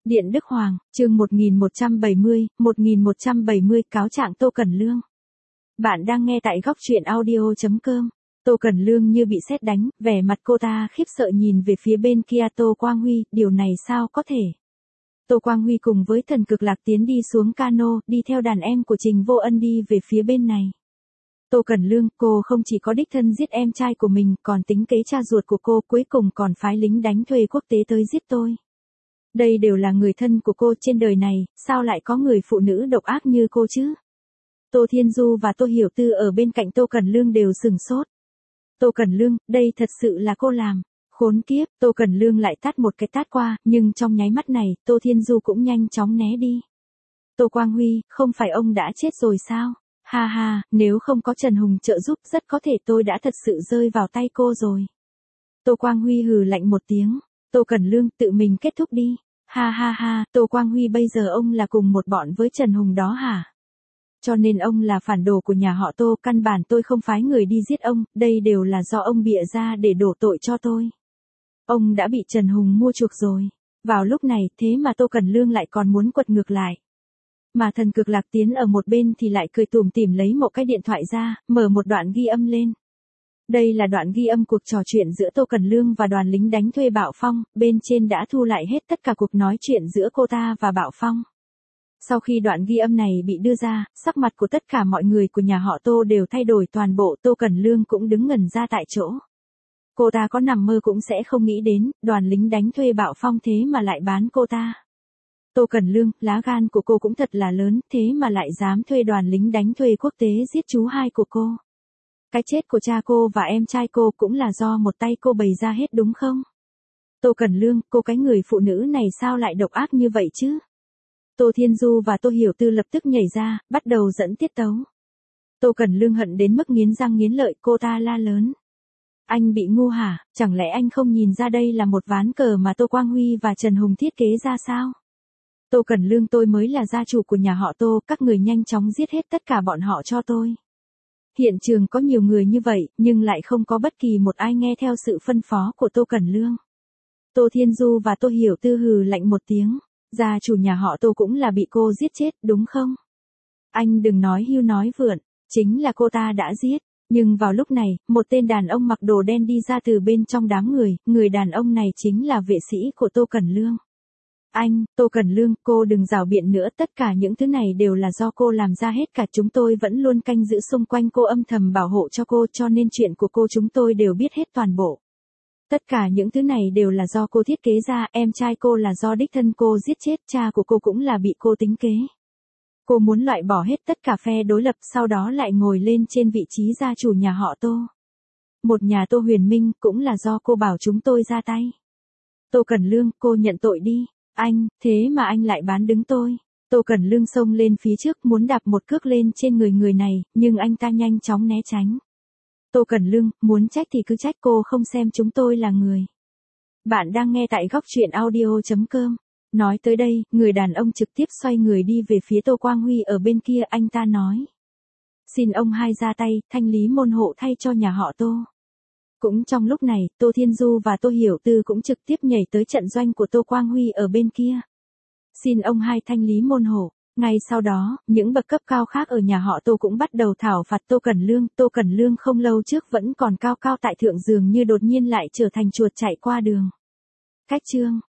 Điện Đức Hoàng, chương 1170 cáo trạng Tô Cẩn Lương. Bạn đang nghe tại góc truyện audio.com. Tô Cẩn Lương như bị sét đánh, vẻ mặt cô ta khiếp sợ nhìn về phía bên kia Tô Quang Huy, điều này sao có thể. Tô Quang Huy cùng với Thần Cực Lạc tiến đi xuống cano, đi theo đàn em của Trình Vô Ân đi về phía bên này. Tô Cẩn Lương, cô không chỉ có đích thân giết em trai của mình, còn tính kế cha ruột của cô, cuối cùng còn phái lính đánh thuê quốc tế tới giết tôi. Đây đều là người thân của cô, trên đời này, sao lại có người phụ nữ độc ác như cô chứ? Tô Thiên Du và Tô Hiểu Tư ở bên cạnh Tô Cẩn Lương đều sừng sốt. Tô Cẩn Lương, đây thật sự là cô làm. Khốn kiếp, Tô Cẩn Lương lại tát một cái tát qua, nhưng trong nháy mắt này, Tô Thiên Du cũng nhanh chóng né đi. Tô Quang Huy, không phải ông đã chết rồi sao? Ha ha, nếu không có Trần Hùng trợ giúp, rất có thể tôi đã thật sự rơi vào tay cô rồi. Tô Quang Huy hừ lạnh một tiếng. Tô Cẩn Lương, tự mình kết thúc đi. Ha ha ha, Tô Quang Huy, bây giờ ông là cùng một bọn với Trần Hùng đó hả? Cho nên ông là phản đồ của nhà họ Tô, căn bản tôi không phái người đi giết ông, đây đều là do ông bịa ra để đổ tội cho tôi. Ông đã bị Trần Hùng mua chuộc rồi. Vào lúc này, thế mà Tô Cẩn Lương lại còn muốn quật ngược lại. Mà Thần Cực Lạc tiến ở một bên thì lại cười tủm tỉm lấy một cái điện thoại ra, mở một đoạn ghi âm lên. Đây là đoạn ghi âm cuộc trò chuyện giữa Tô Cẩn Lương và đoàn lính đánh thuê Bảo Phong, bên trên đã thu lại hết tất cả cuộc nói chuyện giữa cô ta và Bảo Phong. Sau khi đoạn ghi âm này bị đưa ra, sắc mặt của tất cả mọi người của nhà họ Tô đều thay đổi toàn bộ, Tô Cẩn Lương cũng đứng ngẩn ra tại chỗ. Cô ta có nằm mơ cũng sẽ không nghĩ đến, đoàn lính đánh thuê Bảo Phong thế mà lại bán cô ta. Tô Cẩn Lương, lá gan của cô cũng thật là lớn, thế mà lại dám thuê đoàn lính đánh thuê quốc tế giết chú hai của cô. Cái chết của cha cô và em trai cô cũng là do một tay cô bày ra hết đúng không? Tô Cẩn Lương, cô cái người phụ nữ này sao lại độc ác như vậy chứ? Tô Thiên Du và Tô Hiểu Tư lập tức nhảy ra, bắt đầu dẫn tiết tấu. Tô Cẩn Lương hận đến mức nghiến răng nghiến lợi, cô ta la lớn. Anh bị ngu hả, chẳng lẽ anh không nhìn ra đây là một ván cờ mà Tô Quang Huy và Trần Hùng thiết kế ra sao? Tô Cẩn Lương, tôi mới là gia chủ của nhà họ Tô, các người nhanh chóng giết hết tất cả bọn họ cho tôi. Hiện trường có nhiều người như vậy, nhưng lại không có bất kỳ một ai nghe theo sự phân phó của Tô Cẩn Lương. Tô Thiên Du và Tô Hiểu Tư hừ lạnh một tiếng, gia chủ nhà họ Tô cũng là bị cô giết chết, đúng không? Anh đừng nói hưu nói vượn, chính là cô ta đã giết. Nhưng vào lúc này, một tên đàn ông mặc đồ đen đi ra từ bên trong đám người đàn ông này chính là vệ sĩ của Tô Cẩn Lương. Anh, Tô Cẩn Lương, cô đừng rảo biện nữa, tất cả những thứ này đều là do cô làm ra hết cả, chúng tôi vẫn luôn canh giữ xung quanh cô, âm thầm bảo hộ cho cô, cho nên chuyện của cô chúng tôi đều biết hết toàn bộ. Tất cả những thứ này đều là do cô thiết kế ra, em trai cô là do đích thân cô giết chết, cha của cô cũng là bị cô tính kế. Cô muốn loại bỏ hết tất cả phe đối lập, sau đó lại ngồi lên trên vị trí gia chủ nhà họ Tô. Một nhà Tô Huyền Minh, cũng là do cô bảo chúng tôi ra tay. Tô Cẩn Lương, cô nhận tội đi. Anh, thế mà anh lại bán đứng tôi. Tô Cẩn Lương xông lên phía trước muốn đạp một cước lên trên người này, nhưng anh ta nhanh chóng né tránh. Tô Cẩn Lương, muốn trách thì cứ trách, cô không xem chúng tôi là người. Bạn đang nghe tại góc truyện audio.com. Nói tới đây, người đàn ông trực tiếp xoay người đi về phía Tô Quang Huy ở bên kia, anh ta nói. Xin ông hai ra tay, thanh lý môn hộ thay cho nhà họ Tô. Cũng trong lúc này, Tô Thiên Du và Tô Hiểu Tư cũng trực tiếp nhảy tới trận doanh của Tô Quang Huy ở bên kia. Xin ông hai thanh lý môn hộ. Ngay sau đó, những bậc cấp cao khác ở nhà họ Tô cũng bắt đầu thảo phạt Tô Cẩn Lương. Tô Cẩn Lương không lâu trước vẫn còn cao cao tại thượng, dường như đột nhiên lại trở thành chuột chạy qua đường. Cách chương